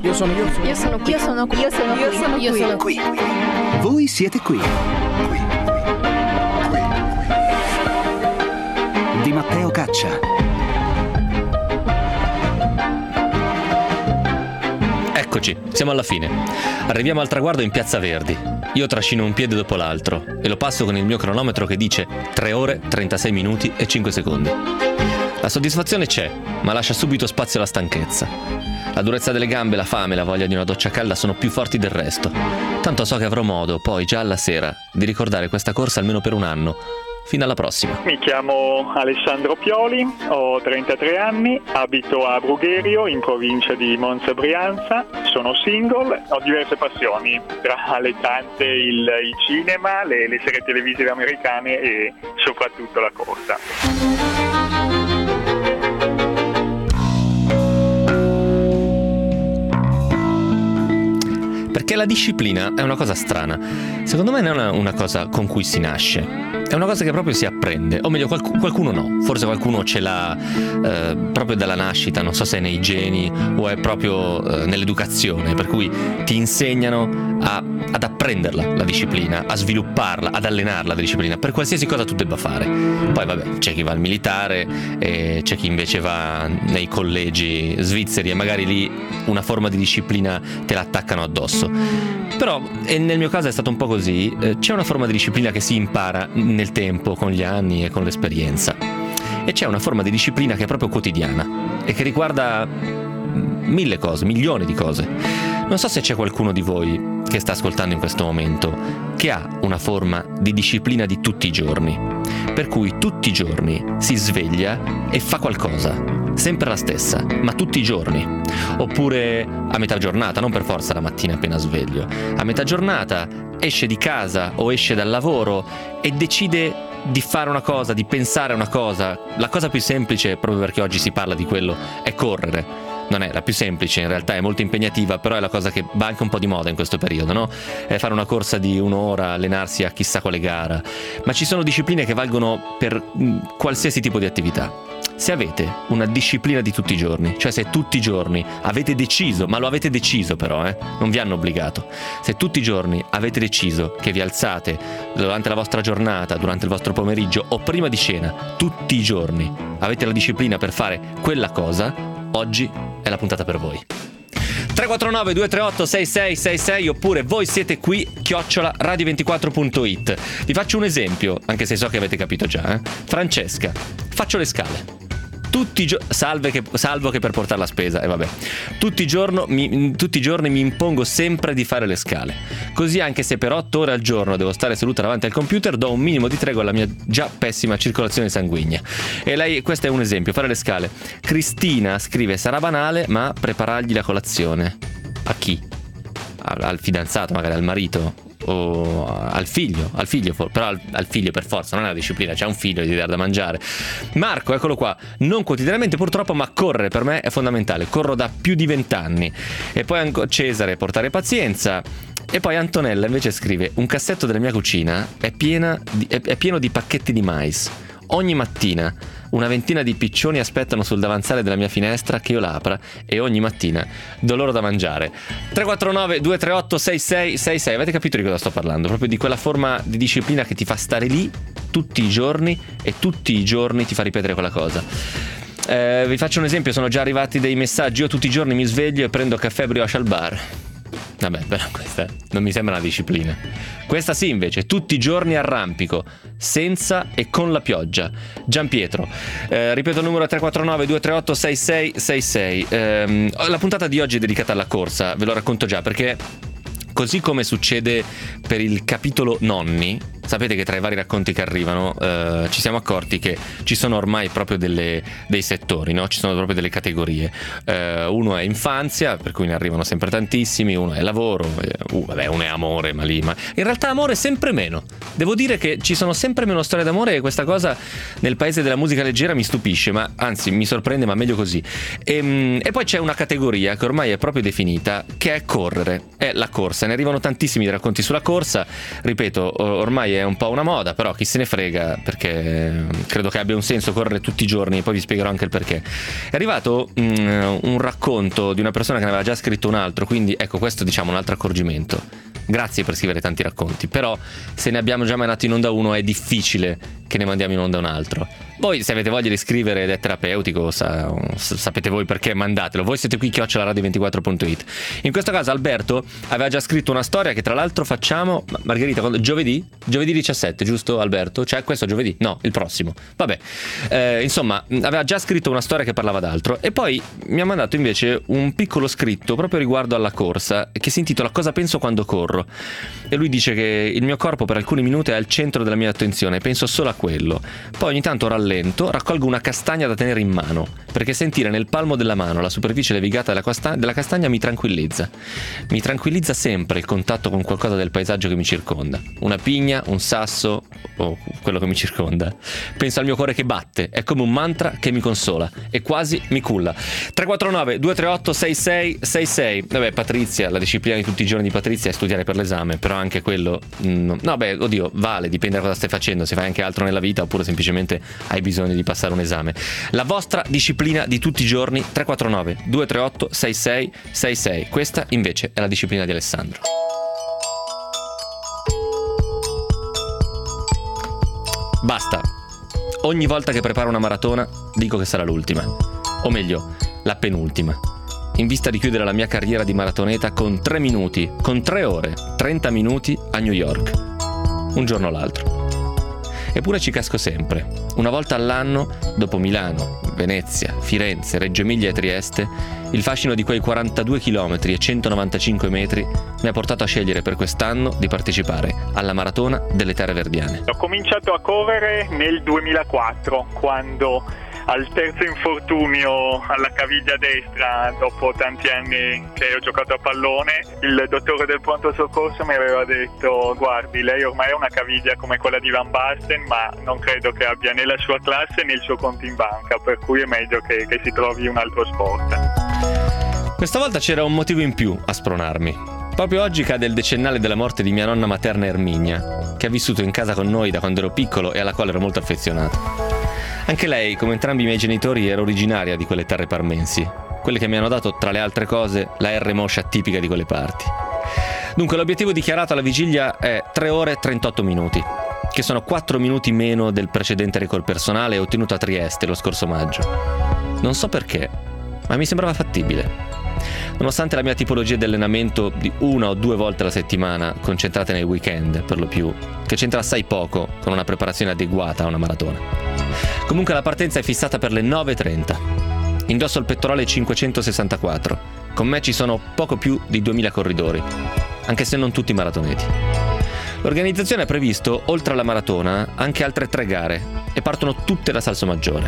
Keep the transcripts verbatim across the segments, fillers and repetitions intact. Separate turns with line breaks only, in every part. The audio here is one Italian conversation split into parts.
Io sono io sono
Io sono qui.
Io sono qui. Io sono
Io
qui.
sono
Io
qui.
sono
Qui. Voi siete qui. Qui. Qui. Di Matteo Caccia.
Eccoci, siamo alla fine. Arriviamo al traguardo in Piazza Verdi. Io trascino un piede dopo l'altro e lo passo con il mio cronometro che dice tre ore, trentasei minuti e cinque secondi. La soddisfazione c'è, ma lascia subito spazio alla stanchezza. La durezza delle gambe, la fame e la voglia di una doccia calda sono più forti del resto. Tanto so che avrò modo, poi già alla sera, di ricordare questa corsa almeno per un anno. Fino alla prossima.
Mi chiamo Alessandro Pioli, ho trentatré anni, abito a Brugherio in provincia di Monza Brianza, sono single, ho diverse passioni, tra le tante il, il cinema, le, le serie televisive americane e soprattutto la corsa.
Perché la disciplina è una cosa strana. Secondo me non è una, una cosa con cui si nasce. È una cosa che proprio si apprende, o meglio qualc- qualcuno no, forse qualcuno ce l'ha eh, proprio dalla nascita, non so se è nei geni o è proprio eh, nell'educazione, per cui ti insegnano a, ad apprenderla la disciplina, a svilupparla, ad allenarla la disciplina, per qualsiasi cosa tu debba fare. Poi vabbè, c'è chi va al militare e c'è chi invece va nei collegi svizzeri e magari lì una forma di disciplina te la attaccano addosso. Però, e nel mio caso è stato un po' così, eh, c'è una forma di disciplina che si impara nel tempo, con gli anni e con l'esperienza. E c'è una forma di disciplina che è proprio quotidiana e che riguarda mille cose, milioni di cose. Non so se c'è qualcuno di voi che sta ascoltando in questo momento che ha una forma di disciplina di tutti i giorni, per cui tutti i giorni si sveglia e fa qualcosa, sempre la stessa, ma tutti i giorni. Oppure a metà giornata, non per forza la mattina appena sveglio, a metà giornata esce di casa o esce dal lavoro e decide di fare una cosa, di pensare a una cosa. La cosa più semplice, proprio perché oggi si parla di quello, è correre. Non è la più semplice, in realtà è molto impegnativa, però è la cosa che va anche un po' di moda in questo periodo, no? È fare una corsa di un'ora, allenarsi a chissà quale gara. Ma ci sono discipline che valgono per mh, qualsiasi tipo di attività. Se avete una disciplina di tutti i giorni, cioè se tutti i giorni avete deciso, ma lo avete deciso però, eh, non vi hanno obbligato, se tutti i giorni avete deciso che vi alzate durante la vostra giornata, durante il vostro pomeriggio o prima di cena, tutti i giorni avete la disciplina per fare quella cosa, oggi è la puntata per voi. tre quattro nove due tre otto sei sei sei sei oppure voi siete qui chiocciola radio ventiquattro punto it. Vi faccio un esempio, anche se so che avete capito già, eh? Francesca, faccio le scale tutti i giorni, salve che, salvo che per portare la spesa, e eh, vabbè, tutti i, giorno, mi, tutti i giorni mi impongo sempre di fare le scale, così anche se per otto ore al giorno devo stare seduta davanti al computer, do un minimo di tregua alla mia già pessima circolazione sanguigna. E lei, questo è un esempio, fare le scale. Cristina scrive: sarà banale, ma preparargli la colazione. A chi? Al, al fidanzato, magari al marito o al figlio, al figlio però al, al figlio per forza, non è una disciplina, c'è un figlio, gli devi dare da mangiare. Marco, eccolo qua, non quotidianamente purtroppo, ma correre per me è fondamentale, corro da più di vent'anni. E poi ancora Cesare, portare pazienza. E poi Antonella invece scrive: un cassetto della mia cucina è, piena di, è, è pieno di pacchetti di mais. Ogni mattina una ventina di piccioni aspettano sul davanzale della mia finestra che io l'apra e ogni mattina do loro da mangiare. Tre quattro nove due tre otto sei sei sei sei. Avete capito di cosa sto parlando? Proprio di quella forma di disciplina che ti fa stare lì tutti i giorni e tutti i giorni ti fa ripetere quella cosa. Eh, vi faccio un esempio, sono già arrivati dei messaggi: io tutti i giorni mi sveglio e prendo caffè brioche al bar. Vabbè, però questa non mi sembra una disciplina. Questa sì, invece, tutti i giorni arrampico, senza e con la pioggia. Gianpietro, eh, ripeto il numero tre quattro nove due tre otto sei sei sei sei. Eh, la puntata di oggi è dedicata alla corsa, ve lo racconto già, perché così come succede per il capitolo nonni, sapete che tra i vari racconti che arrivano eh, ci siamo accorti che ci sono ormai proprio delle, dei settori, no? Ci sono proprio delle categorie. Eh, uno è infanzia, per cui ne arrivano sempre tantissimi, uno è lavoro, uh, vabbè, uno è amore, ma lì, ma in realtà amore sempre meno. Devo dire che ci sono sempre meno storie d'amore e questa cosa nel paese della musica leggera mi stupisce, ma anzi mi sorprende, ma meglio così. E, e poi c'è una categoria che ormai è proprio definita, che è correre, è la corsa. Ne arrivano tantissimi racconti sulla corsa, ripeto, ormai ormai è un po' una moda, però chi se ne frega, perché credo che abbia un senso correre tutti i giorni, e poi vi spiegherò anche il perché. È arrivato um, un racconto di una persona che ne aveva già scritto un altro, quindi ecco, questo diciamo un altro accorgimento. Grazie per scrivere tanti racconti, però se ne abbiamo già mandato in onda uno è difficile che ne mandiamo in onda un altro. Voi se avete voglia di scrivere ed è terapeutico, sa, sapete voi perché, mandatelo. Voi siete qui chiocciola radio ventiquattro punto it. In questo caso Alberto aveva già scritto una storia che tra l'altro facciamo, Margherita, quando, giovedì? Giovedì diciassette, giusto Alberto? Cioè questo giovedì? No, il prossimo. Vabbè, eh, insomma, aveva già scritto una storia che parlava d'altro e poi mi ha mandato invece un piccolo scritto proprio riguardo alla corsa che si intitola Cosa penso quando corro. E lui dice che il mio corpo per alcuni minuti è al centro della mia attenzione, penso solo a quello. Poi ogni tanto rallento, raccolgo una castagna da tenere in mano, perché sentire nel palmo della mano la superficie levigata della, casta- della castagna mi tranquillizza. Mi tranquillizza sempre il contatto con qualcosa del paesaggio che mi circonda. Una pigna, un sasso o quello che mi circonda. Penso al mio cuore che batte, è come un mantra che mi consola e quasi mi culla. tre quattro nove due tre otto sei sei sei sei. Vabbè, Patrizia, la disciplina di tutti i giorni di Patrizia è studiare per l'esame, però anche quello no, no beh, oddio, vale, dipende da cosa stai facendo, se fai anche altro nella vita oppure semplicemente hai bisogno di passare un esame. La vostra disciplina di tutti i giorni, tre quattro nove due tre otto sei sei sei sei. Questa invece è la disciplina di Alessandro. Basta. Ogni volta che preparo una maratona dico che sarà l'ultima, o meglio, la penultima, in vista di chiudere la mia carriera di maratoneta con tre minuti, con tre ore, trenta minuti a New York, un giorno o l'altro. Eppure ci casco sempre. Una volta all'anno, dopo Milano, Venezia, Firenze, Reggio Emilia e Trieste, il fascino di quei quarantadue chilometri e centonovantacinque metri mi ha portato a scegliere per quest'anno di partecipare alla Maratona delle Terre Verdiane.
Ho cominciato a correre nel duemilaquattro, quando al terzo infortunio alla caviglia destra, dopo tanti anni che ho giocato a pallone, il dottore del pronto soccorso mi aveva detto: guardi, lei ormai ha una caviglia come quella di Van Basten, ma non credo che abbia né la sua classe né il suo conto in banca, per cui è meglio che, che si trovi un altro sport.
Questa volta c'era un motivo in più a spronarmi. Proprio oggi cade il decennale della morte di mia nonna materna Erminia, che ha vissuto in casa con noi da quando ero piccolo e alla quale ero molto affezionato. Anche lei, come entrambi i miei genitori, era originaria di quelle terre parmensi, quelle che mi hanno dato, tra le altre cose, la R moscia tipica di quelle parti. Dunque, l'obiettivo dichiarato alla vigilia è tre ore e trentotto minuti, che sono quattro minuti meno del precedente record personale ottenuto a Trieste lo scorso maggio. Non so perché, ma mi sembrava fattibile. Nonostante la mia tipologia di allenamento di una o due volte alla settimana, concentrate nei weekend per lo più, che c'entra assai poco con una preparazione adeguata a una maratona. Comunque la partenza è fissata per le nove e trenta. Indosso il pettorale cinquecentosessantaquattro. Con me ci sono poco più di duemila corridori, anche se non tutti maratoneti. L'organizzazione ha previsto, oltre alla maratona, anche altre tre gare e partono tutte da Salsomaggiore.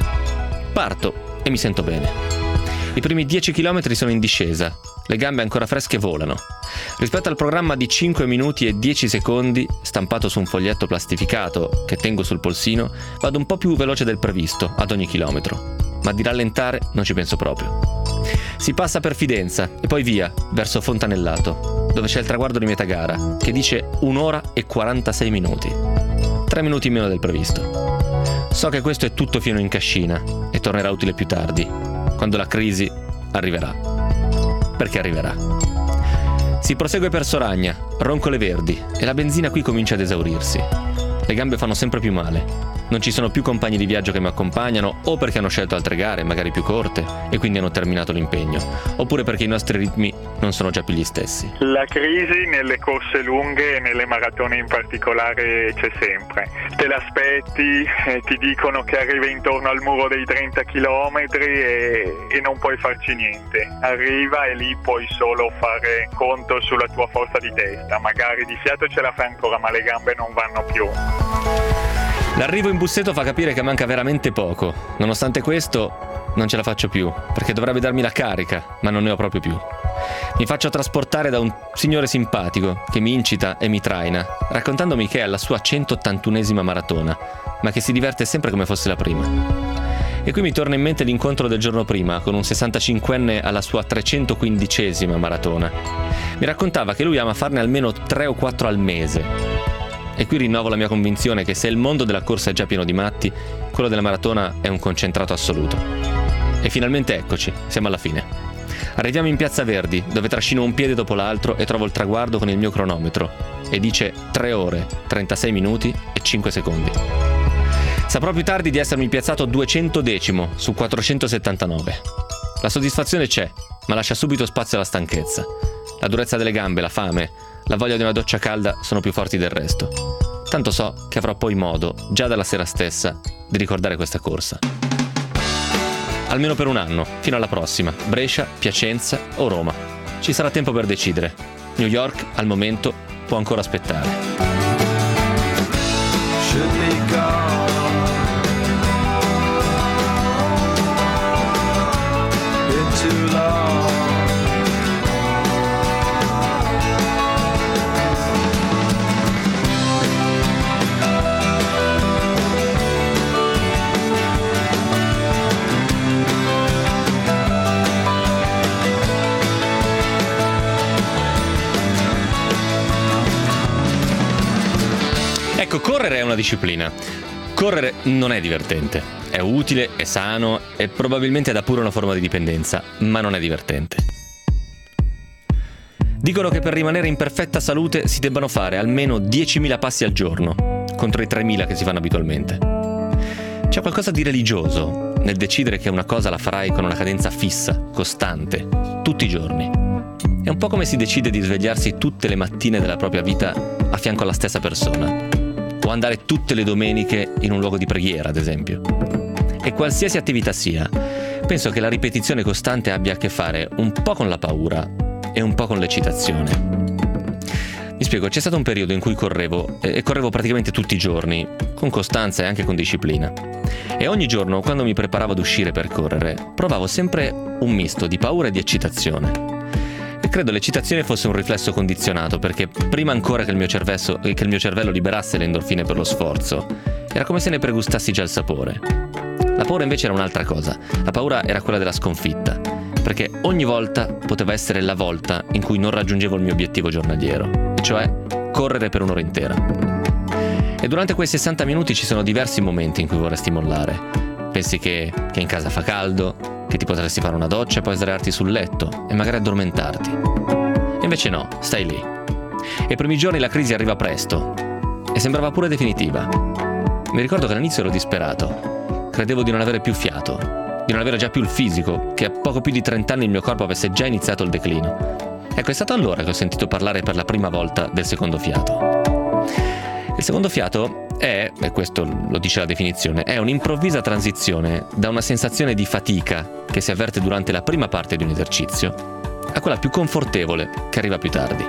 Parto e mi sento bene. I primi dieci chilometri sono in discesa, le gambe ancora fresche volano. Rispetto al programma di cinque minuti e dieci secondi, stampato su un foglietto plastificato che tengo sul polsino, vado un po' più veloce del previsto ad ogni chilometro, ma di rallentare non ci penso proprio. Si passa per Fidenza e poi via, verso Fontanellato, dove c'è il traguardo di metà gara, che dice un'ora e quarantasei minuti. Tre minuti meno del previsto. So che questo è tutto fieno in cascina e tornerà utile più tardi, quando la crisi arriverà. Perché arriverà. Si prosegue per Soragna, Roncole Verdi, e la benzina qui comincia ad esaurirsi. Le gambe fanno sempre più male. Non ci sono più compagni di viaggio che mi accompagnano, o perché hanno scelto altre gare, magari più corte, e quindi hanno terminato l'impegno, oppure perché i nostri ritmi non sono già più gli stessi.
La crisi nelle corse lunghe e nelle maratone in particolare c'è sempre. Te l'aspetti, eh, ti dicono che arriva intorno al muro dei trenta chilometri e, e non puoi farci niente. Arriva e lì puoi solo fare conto sulla tua forza di testa. Magari di fiato ce la fai ancora, ma le gambe non vanno più.
L'arrivo in Busseto fa capire che manca veramente poco. Nonostante questo, non ce la faccio più, perché dovrebbe darmi la carica, ma non ne ho proprio più. Mi faccio trasportare da un signore simpatico che mi incita e mi traina, raccontandomi che è alla sua centottantunesima maratona, ma che si diverte sempre come fosse la prima. E qui mi torna in mente l'incontro del giorno prima con un sessantacinquenne alla sua trecentoquindicesima maratona. Mi raccontava che lui ama farne almeno tre o quattro al mese. E qui rinnovo la mia convinzione che se il mondo della corsa è già pieno di matti, quello della maratona è un concentrato assoluto. E finalmente eccoci, siamo alla fine. Arriviamo in Piazza Verdi, dove trascino un piede dopo l'altro e trovo il traguardo con il mio cronometro. E dice tre ore, trentasei minuti e cinque secondi. Saprò più tardi di essermi piazzato duecentodecimo su quattrocentosettantanove. La soddisfazione c'è, ma lascia subito spazio alla stanchezza. La durezza delle gambe, la fame, la voglia di una doccia calda sono più forti del resto. Tanto so che avrò poi modo, già dalla sera stessa, di ricordare questa corsa. Almeno per un anno, fino alla prossima, Brescia, Piacenza o Roma. Ci sarà tempo per decidere. New York, al momento, può ancora aspettare. Should be gone. Been too long. Ecco, correre è una disciplina. Correre non è divertente. È utile, è sano e probabilmente dà pure una forma di dipendenza, ma non è divertente. Dicono che per rimanere in perfetta salute si debbano fare almeno diecimila passi al giorno, contro i tremila che si fanno abitualmente. C'è qualcosa di religioso nel decidere che una cosa la farai con una cadenza fissa, costante, tutti i giorni. È un po' come si decide di svegliarsi tutte le mattine della propria vita a fianco alla stessa persona. O andare tutte le domeniche in un luogo di preghiera, ad esempio. E qualsiasi attività sia, penso che la ripetizione costante abbia a che fare un po' con la paura e un po' con l'eccitazione. Mi spiego, c'è stato un periodo in cui correvo, e correvo praticamente tutti i giorni, con costanza e anche con disciplina. E ogni giorno, quando mi preparavo ad uscire per correre, provavo sempre un misto di paura e di eccitazione. E credo l'eccitazione fosse un riflesso condizionato, perché prima ancora che il mio cervello, che il mio cervello liberasse le endorfine per lo sforzo, era come se ne pregustassi già il sapore. La paura invece era un'altra cosa. La paura era quella della sconfitta, perché ogni volta poteva essere la volta in cui non raggiungevo il mio obiettivo giornaliero, e cioè correre per un'ora intera. E durante quei sessanta minuti ci sono diversi momenti in cui vorresti mollare. Pensi che, che in casa fa caldo, che ti potresti fare una doccia e poi sdraiarti sul letto e magari addormentarti. E invece no, stai lì. E i primi giorni la crisi arriva presto e sembrava pure definitiva. Mi ricordo che all'inizio ero disperato. Credevo di non avere più fiato, di non avere già più il fisico, che a poco più di trent'anni il mio corpo avesse già iniziato il declino. Ecco, è stato allora che ho sentito parlare per la prima volta del secondo fiato. Il secondo fiato è, e questo lo dice la definizione, è un'improvvisa transizione da una sensazione di fatica che si avverte durante la prima parte di un esercizio a quella più confortevole che arriva più tardi.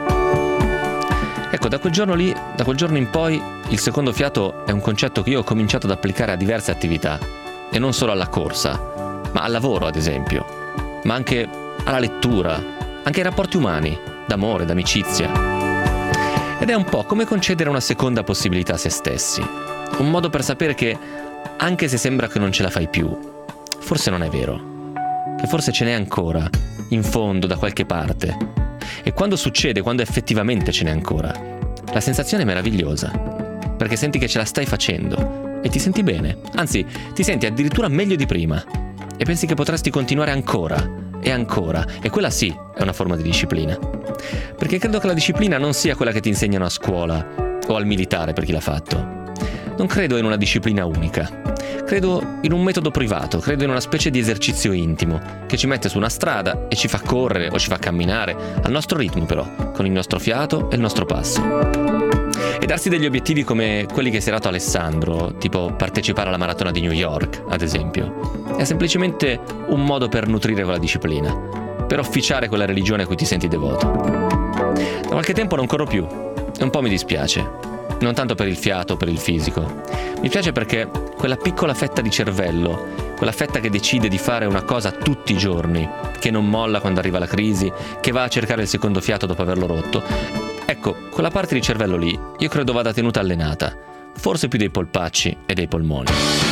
Ecco, da quel giorno lì, da quel giorno in poi, il secondo fiato è un concetto che io ho cominciato ad applicare a diverse attività, e non solo alla corsa, ma al lavoro ad esempio, ma anche alla lettura, anche ai rapporti umani, d'amore, d'amicizia. Ed è un po' come concedere una seconda possibilità a se stessi, un modo per sapere che, anche se sembra che non ce la fai più, forse non è vero, che forse ce n'è ancora, in fondo, da qualche parte. E quando succede, quando effettivamente ce n'è ancora, la sensazione è meravigliosa, perché senti che ce la stai facendo e ti senti bene, anzi, ti senti addirittura meglio di prima e pensi che potresti continuare ancora e ancora, e quella sì è una forma di disciplina. Perché credo che la disciplina non sia quella che ti insegnano a scuola o al militare per chi l'ha fatto. Non credo in una disciplina unica. Credo in un metodo privato, credo in una specie di esercizio intimo che ci mette su una strada e ci fa correre o ci fa camminare, al nostro ritmo però, con il nostro fiato e il nostro passo. E darsi degli obiettivi come quelli che si è dato Alessandro, tipo partecipare alla maratona di New York, ad esempio, è semplicemente un modo per nutrire quella disciplina, per officiare quella religione a cui ti senti devoto. Da qualche tempo non corro più e un po' mi dispiace. Non tanto per il fiato o per il fisico. Mi piace perché quella piccola fetta di cervello, quella fetta che decide di fare una cosa tutti i giorni, che non molla quando arriva la crisi, che va a cercare il secondo fiato dopo averlo rotto, ecco, quella parte di cervello lì io credo vada tenuta allenata, forse più dei polpacci e dei polmoni.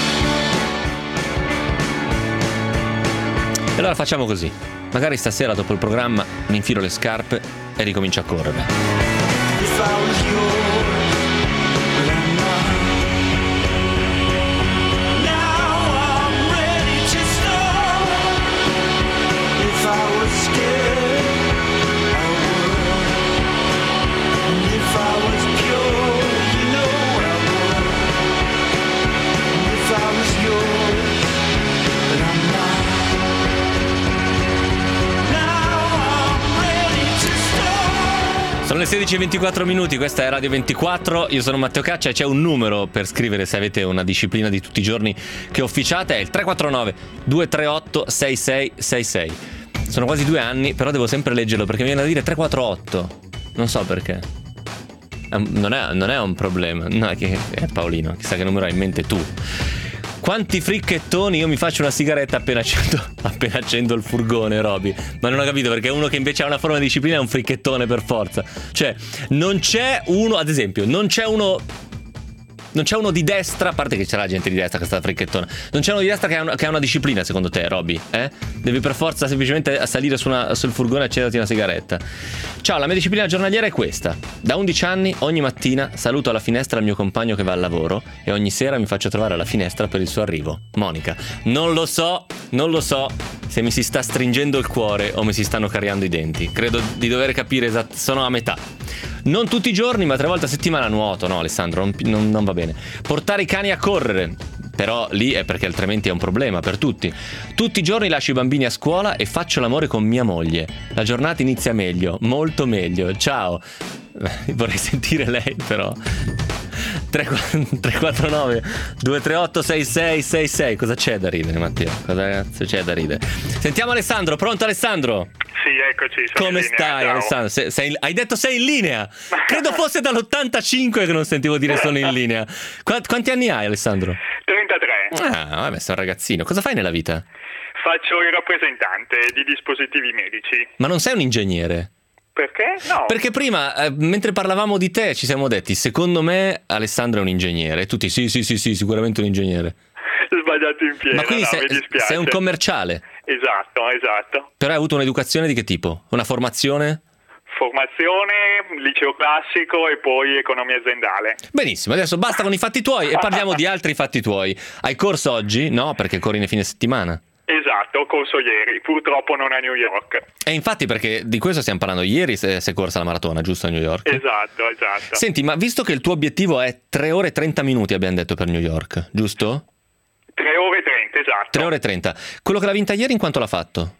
E allora facciamo così. Magari stasera dopo il programma mi infilo le scarpe e ricomincio a correre. Sono le sedici e ventiquattro minuti, questa è Radio ventiquattro, io sono Matteo Caccia e c'è un numero per scrivere se avete una disciplina di tutti i giorni che officiate, è il tre quattro nove due tre otto sei sei sei sei. Sono quasi due anni, però devo sempre leggerlo perché mi viene da dire tre quattro otto, non so perché. Non è, non è un problema, no, è che è Paolino, chissà che numero hai in mente tu. Quanti fricchettoni io mi faccio una sigaretta appena accendo, appena accendo il furgone, Roby. Ma non ho capito perché uno che invece ha una forma di disciplina è un fricchettone per forza. Cioè, non c'è uno, ad esempio, non c'è uno... Non c'è uno di destra, a parte che c'è la gente di destra che sta fricchettona. Non c'è uno di destra che ha una, che ha una disciplina secondo te, Roby? Eh? Devi per forza semplicemente salire su una, sul furgone e accenderti una sigaretta. Ciao, la mia disciplina giornaliera è questa. Da undici anni ogni mattina saluto alla finestra il mio compagno che va al lavoro e ogni sera mi faccio trovare alla finestra per il suo arrivo. Monica, non lo so, non lo so se mi si sta stringendo il cuore o mi si stanno cariando i denti. Credo di dover capire esatto, sono a metà. Non tutti i giorni, ma tre volte a settimana nuoto. No, Alessandro, non, non, non va bene. Portare i cani a correre. Però lì è perché altrimenti è un problema per tutti. Tutti i giorni lascio i bambini a scuola e faccio l'amore con mia moglie. La giornata inizia meglio, molto meglio. Ciao. Vorrei sentire lei, però. tre quattro nove due tre otto sei sei sei sei. Cosa c'è da ridere, Matteo? Cosa cazzo c'è da ridere? Sentiamo Alessandro. Pronto, Alessandro?
Sì, eccoci. Sono
Come
in linea,
stai,
ciao.
Alessandro? Sei, sei, hai detto sei in linea. Credo fosse dall'ottantacinque che non sentivo dire sono in linea. Quanti, quanti anni hai, Alessandro?
trentatré.
Ah, vabbè, sei un ragazzino. Cosa fai nella vita?
Faccio il rappresentante di dispositivi medici.
Ma non sei un ingegnere?
Perché? No.
Perché prima, eh, mentre parlavamo di te, ci siamo detti, secondo me Alessandro è un ingegnere. E tutti, sì, sì, sì, sì, sicuramente un ingegnere.
Sbagliato in pieno.
Ma quindi
no,
sei,
mi dispiace.
sei un commerciale?
Esatto, esatto.
Però hai avuto un'educazione di che tipo? Una formazione?
Formazione, liceo classico e poi economia aziendale.
Benissimo, adesso basta con i fatti tuoi e parliamo di altri fatti tuoi. Hai corso oggi? No, perché corri nei fine settimana.
Esatto, ho corso ieri, purtroppo non a New York.
E infatti perché di questo stiamo parlando, ieri si è corsa la maratona, giusto, a New York?
Esatto, esatto.
Senti, ma visto che il tuo obiettivo è tre ore e trenta minuti, abbiamo detto, per New York, giusto?
tre ore e trenta, esatto.
tre ore e trenta. Quello che l'ha vinta ieri in quanto l'ha fatto?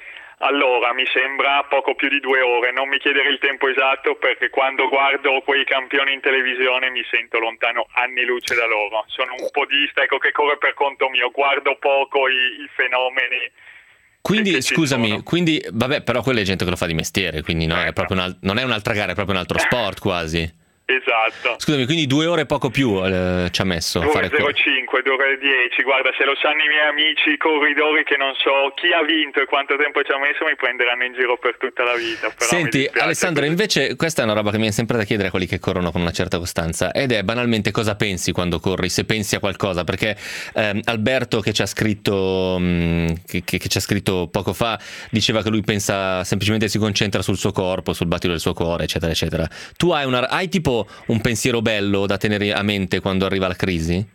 Allora, mi sembra poco più di due ore, non mi chiedere il tempo esatto perché quando guardo quei campioni in televisione mi sento lontano anni luce da loro. Sono un podista, ecco, che corre per conto mio, guardo poco i, i fenomeni.
Quindi,
che ci
scusami,
sono.
quindi, vabbè, però quella è gente che lo fa di mestiere, quindi no, è
Ecco.
proprio un, non è un'altra gara, è proprio un altro sport quasi.
Esatto.
Scusami, quindi due ore e poco più eh, ci ha messo a
due
fare
ore zero cinque, due ore dieci, guarda, se lo sanno i miei amici, i corridori che non so chi ha vinto e quanto tempo ci ha messo, mi prenderanno in giro per tutta la vita. Però
Senti,
mi dispiace
Alessandro,
così.
invece questa è una roba che mi viene sempre da chiedere a quelli che corrono con una certa costanza ed è banalmente cosa pensi quando corri, se pensi a qualcosa, perché ehm, Alberto che ci ha scritto mh, che, che, che ci ha scritto poco fa diceva che lui pensa semplicemente si concentra sul suo corpo, sul battito del suo cuore, eccetera eccetera. Tu hai una hai tipo un pensiero bello da tenere a mente quando arriva la crisi?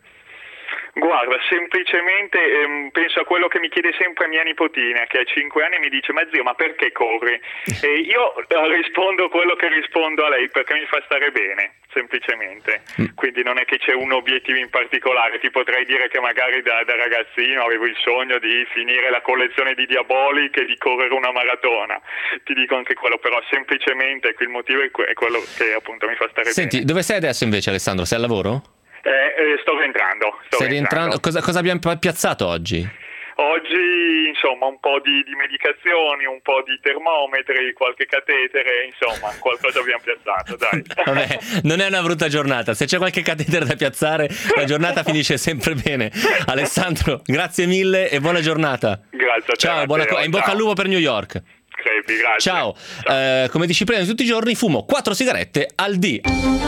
Guarda, semplicemente ehm, penso a quello che mi chiede sempre mia nipotina, che ha cinque anni e mi dice: ma zio, ma perché corri? E io eh, rispondo quello che rispondo a lei, perché mi fa stare bene, semplicemente. Quindi non è che c'è un obiettivo in particolare. Ti potrei dire che magari da, da ragazzino avevo il sogno di finire la collezione di Diabolic e di correre una maratona. Ti dico anche quello, però semplicemente ecco, il motivo è, que- è quello che appunto mi fa stare
Senti,
bene.
dove sei adesso invece, Alessandro? Sei al lavoro?
Eh, eh, sto rientrando. Sto
Stai
rientrando.
rientrando? Cosa, cosa abbiamo pi- piazzato oggi?
Oggi, insomma, un po' di, di medicazioni, un po' di termometri, qualche catetere, insomma, qualcosa abbiamo piazzato, dai.
Vabbè, non è una brutta giornata. Se c'è qualche catetere da piazzare, la giornata finisce sempre bene. Alessandro, grazie mille e buona giornata.
Grazie a te.
Ciao, buona co-
Matteo,
in bocca
ciao.
al lupo per New York.
Crepi, grazie.
Ciao. Eh, come disciplina di tutti i giorni fumo quattro sigarette al dì.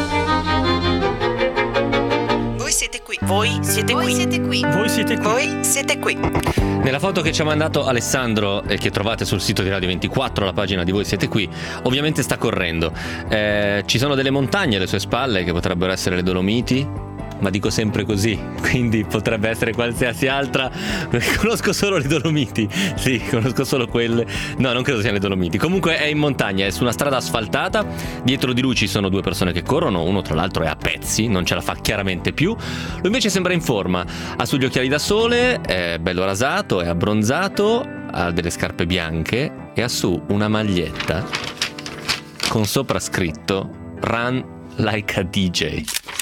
Voi siete qui. Voi siete
Voi
qui.
siete qui.
Voi siete qui.
Voi siete qui.
Nella foto che ci ha mandato Alessandro e che trovate sul sito di Radio ventiquattro, la pagina di Voi siete qui, ovviamente sta correndo. Eh, ci sono delle montagne alle sue spalle che potrebbero essere le Dolomiti, ma dico sempre così, quindi potrebbe essere qualsiasi altra. Conosco solo le Dolomiti. Sì, conosco solo quelle. No, non credo siano le Dolomiti. Comunque è in montagna, è su una strada asfaltata. Dietro di lui ci sono due persone che corrono. Uno tra l'altro è a pezzi, non ce la fa chiaramente più. Lui invece sembra in forma. Ha sugli occhiali da sole, è bello rasato, è abbronzato, ha delle scarpe bianche e ha su una maglietta con sopra scritto Run like a D J.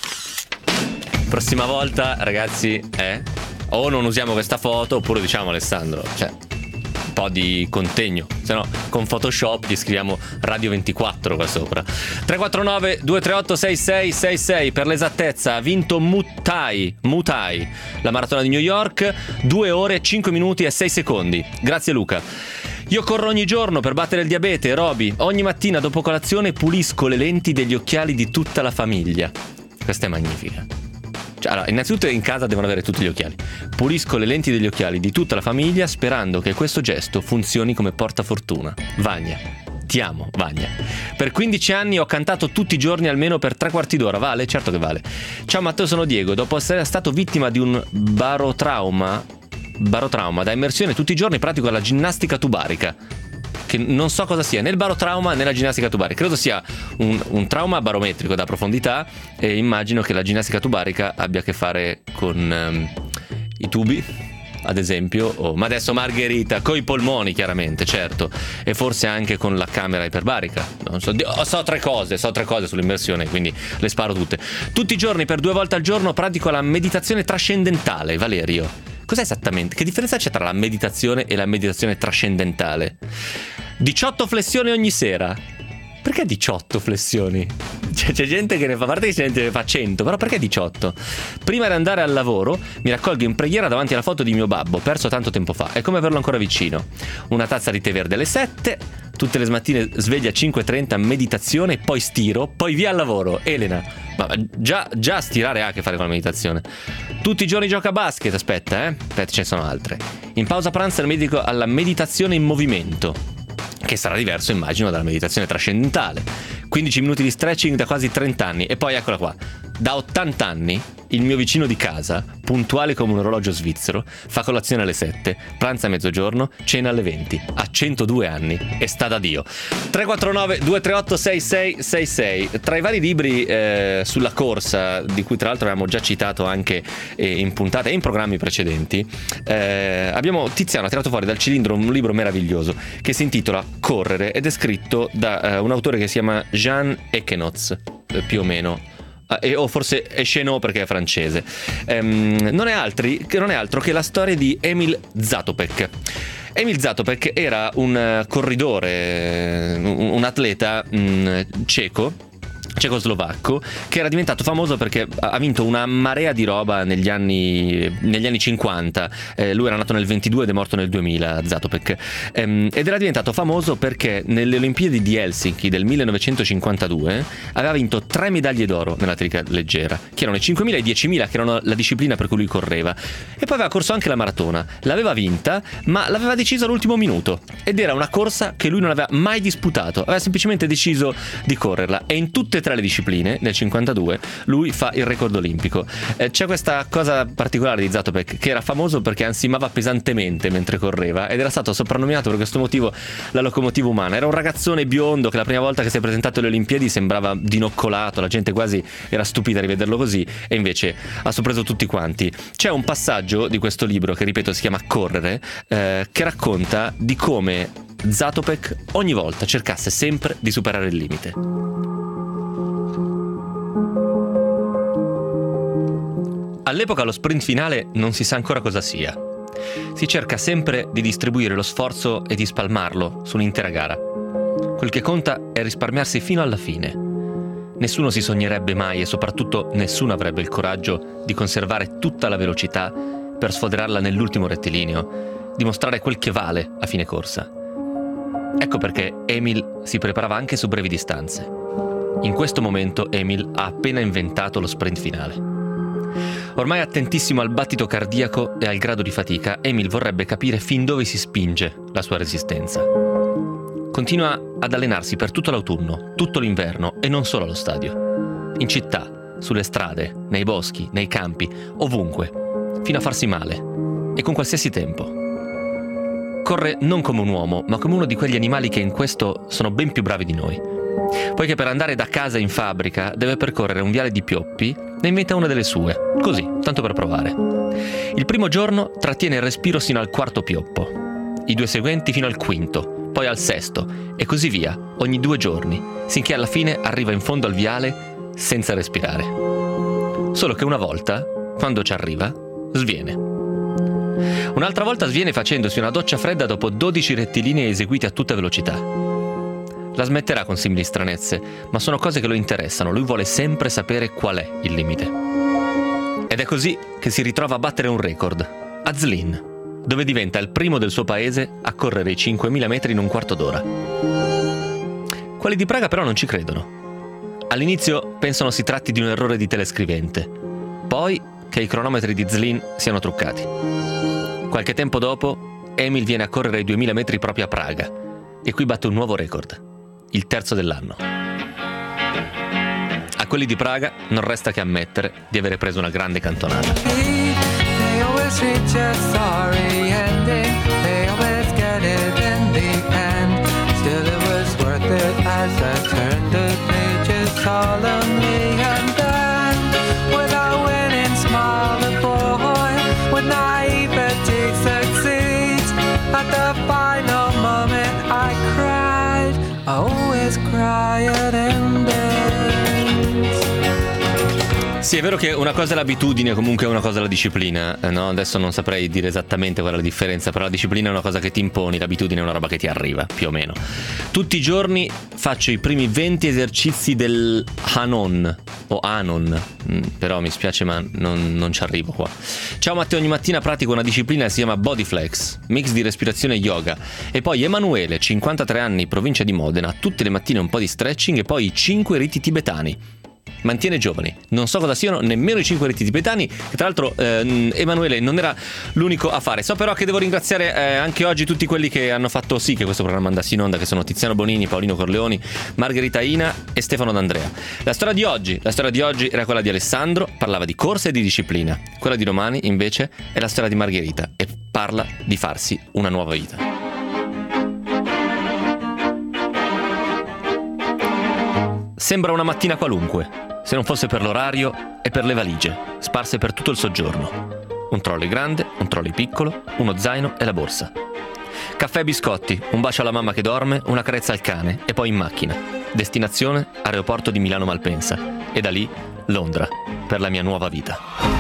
Prossima volta, ragazzi, eh, o non usiamo questa foto oppure diciamo Alessandro, cioè un po' di contegno, se no con Photoshop gli scriviamo Radio ventiquattro qua sopra. Tre quattro nove due tre otto sei sei sei sei per l'esattezza. Ha vinto Mutai Mutai la maratona di New York, due ore cinque minuti e sei secondi. Grazie Luca. Io corro ogni giorno per battere il diabete, Roby. Ogni mattina dopo colazione pulisco le lenti degli occhiali di tutta la famiglia. Questa è magnifica. Cioè, allora, innanzitutto in casa devono avere tutti gli occhiali. Pulisco le lenti degli occhiali di tutta la famiglia sperando che questo gesto funzioni come portafortuna. Vagna. Ti amo, Vagna. Per quindici anni ho cantato tutti i giorni almeno per tre quarti d'ora. Vale? Certo che vale. Ciao Matteo, sono Diego. Dopo essere stato vittima di un barotrauma barotrauma da immersione tutti i giorni pratico la ginnastica tubarica, che non so cosa sia né il barotrauma né la ginnastica tubarica. Credo sia un, un trauma barometrico da profondità, e immagino che la ginnastica tubarica abbia a che fare con um, i tubi, ad esempio, oh, ma adesso Margherita, coi polmoni chiaramente, certo, e forse anche con la camera iperbarica. Non so, so tre cose, so tre cose sull'immersione, quindi le sparo tutte. Tutti i giorni per due volte al giorno pratico la meditazione trascendentale. Valerio, cos'è esattamente? Che differenza c'è tra la meditazione e la meditazione trascendentale? diciotto flessioni ogni sera. Perché diciotto flessioni? C'è, c'è gente che ne fa, a parte che c'è gente che ne fa cento, però perché diciotto? Prima di andare al lavoro mi raccolgo in preghiera davanti alla foto di mio babbo, perso tanto tempo fa. È come averlo ancora vicino. Una tazza di tè verde alle sette, tutte le mattine sveglia alle cinque e trenta, meditazione, poi stiro, poi via al lavoro. Elena, ma già, già stirare ha a che fare con la meditazione. Tutti i giorni gioca a basket, aspetta, eh? Aspetta, ce ne sono altre. In pausa pranzo mi dedico alla meditazione in movimento, che sarà diverso, immagino, dalla meditazione trascendentale. quindici minuti di stretching da quasi trenta anni. E poi eccola qua. Da ottanta anni il mio vicino di casa, puntuale come un orologio svizzero, fa colazione alle sette, pranza a mezzogiorno, cena alle venti. Ha centodue anni e sta da Dio. tre quattro nove due tre otto sei sei sei sei. Tra i vari libri eh, sulla corsa, di cui tra l'altro avevamo già citato anche eh, in puntate e in programmi precedenti, eh, abbiamo Tiziano ha tirato fuori dal cilindro un libro meraviglioso che si intitola Correre ed è scritto da eh, un autore che si chiama Jean Echenoz, eh, più o meno. Eh, o forse Echenot perché è francese. ehm, non, è altri, non è altro che la storia di Emil Zatopek. Emil Zatopek era un corridore, un, un atleta mh, ceco cecoslovacco, che era diventato famoso perché ha vinto una marea di roba negli anni negli anni cinquanta. Eh, lui era nato nel ventidue ed è morto nel duemila, Zatopek, ehm, ed era diventato famoso perché nelle Olimpiadi di Helsinki del millenovecentocinquantadue aveva vinto tre medaglie d'oro nell'atletica leggera, che erano i cinquemila e i diecimila, che erano la disciplina per cui lui correva, e poi aveva corso anche la maratona. L'aveva vinta, ma l'aveva deciso all'ultimo minuto, ed era una corsa che lui non aveva mai disputato, aveva semplicemente deciso di correrla, e in tutte e tre le discipline nel cinquantadue lui fa il record olimpico. Eh, c'è questa cosa particolare di Zatopek, che era famoso perché ansimava pesantemente mentre correva ed era stato soprannominato per questo motivo la locomotiva umana. Era un ragazzone biondo che la prima volta che si è presentato alle Olimpiadi sembrava dinoccolato, la gente quasi era stupita di vederlo così, e invece ha sorpreso tutti quanti. C'è un passaggio di questo libro che, ripeto, si chiama Correre, eh, che racconta di come Zatopek ogni volta cercasse sempre di superare il limite. All'epoca lo sprint finale non si sa ancora cosa sia. Si cerca sempre di distribuire lo sforzo e di spalmarlo su un'intera gara. Quel che conta è risparmiarsi fino alla fine. Nessuno si sognerebbe mai, e soprattutto nessuno avrebbe il coraggio di conservare tutta la velocità per sfoderarla nell'ultimo rettilineo, dimostrare quel che vale a fine corsa. Ecco perché Emil si preparava anche su brevi distanze. In questo momento Emil ha appena inventato lo sprint finale. Ormai attentissimo al battito cardiaco e al grado di fatica, Emil vorrebbe capire fin dove si spinge la sua resistenza. Continua ad allenarsi per tutto l'autunno, tutto l'inverno e non solo allo stadio. In città, sulle strade, nei boschi, nei campi, ovunque, fino a farsi male, e con qualsiasi tempo. Corre non come un uomo, ma come uno di quegli animali che in questo sono ben più bravi di noi. Poiché per andare da casa in fabbrica deve percorrere un viale di pioppi, ne inventa una delle sue, così, tanto per provare. Il primo giorno trattiene il respiro sino al quarto pioppo, i due seguenti fino al quinto, poi al sesto e così via, ogni due giorni, sinché alla fine arriva in fondo al viale senza respirare. Solo che una volta, quando ci arriva, sviene. Un'altra volta sviene facendosi una doccia fredda dopo dodici rettilinei eseguiti a tutta velocità. La smetterà con simili stranezze, ma sono cose che lo interessano, lui vuole sempre sapere qual è il limite. Ed è così che si ritrova a battere un record, a Zlin, dove diventa il primo del suo paese a correre i cinquemila metri in un quarto d'ora. Quelli di Praga però non ci credono. All'inizio pensano si tratti di un errore di telescrivente, poi che i cronometri di Zlin siano truccati. Qualche tempo dopo, Emil viene a correre i duemila metri proprio a Praga e qui batte un nuovo record, il terzo dell'anno. A quelli di Praga non resta che ammettere di avere preso una grande cantonata. Sì, è vero che una cosa è l'abitudine, comunque una cosa è la disciplina, no? Adesso non saprei dire esattamente qual è la differenza, però la disciplina è una cosa che ti imponi, l'abitudine è una roba che ti arriva, più o meno. Tutti i giorni faccio i primi venti esercizi del Hanon, o Anon, mm, però mi spiace ma non, non ci arrivo qua. Ciao Matteo, ogni mattina pratico una disciplina che si chiama Bodyflex, mix di respirazione e yoga. E poi Emanuele, cinquantatré anni, provincia di Modena, tutte le mattine un po' di stretching e poi i cinque riti tibetani. Mantiene giovani, non so cosa siano nemmeno i cinque riti tibetani, che tra l'altro eh, Emanuele non era l'unico a fare. So però che devo ringraziare eh, anche oggi tutti quelli che hanno fatto sì che questo programma andasse in onda, che sono Tiziano Bonini, Paolino Corleoni, Margherita Ina e Stefano D'Andrea. La storia di oggi, la storia di oggi era quella di Alessandro, parlava di corsa e di disciplina. Quella di domani invece è la storia di Margherita e parla di farsi una nuova vita. Sembra una mattina qualunque, se non fosse per l'orario e per le valigie, sparse per tutto il soggiorno. Un trolley grande, un trolley piccolo, uno zaino e la borsa. Caffè e biscotti, un bacio alla mamma che dorme, una carezza al cane e poi in macchina. Destinazione, aeroporto di Milano Malpensa. E da lì, Londra, per la mia nuova vita.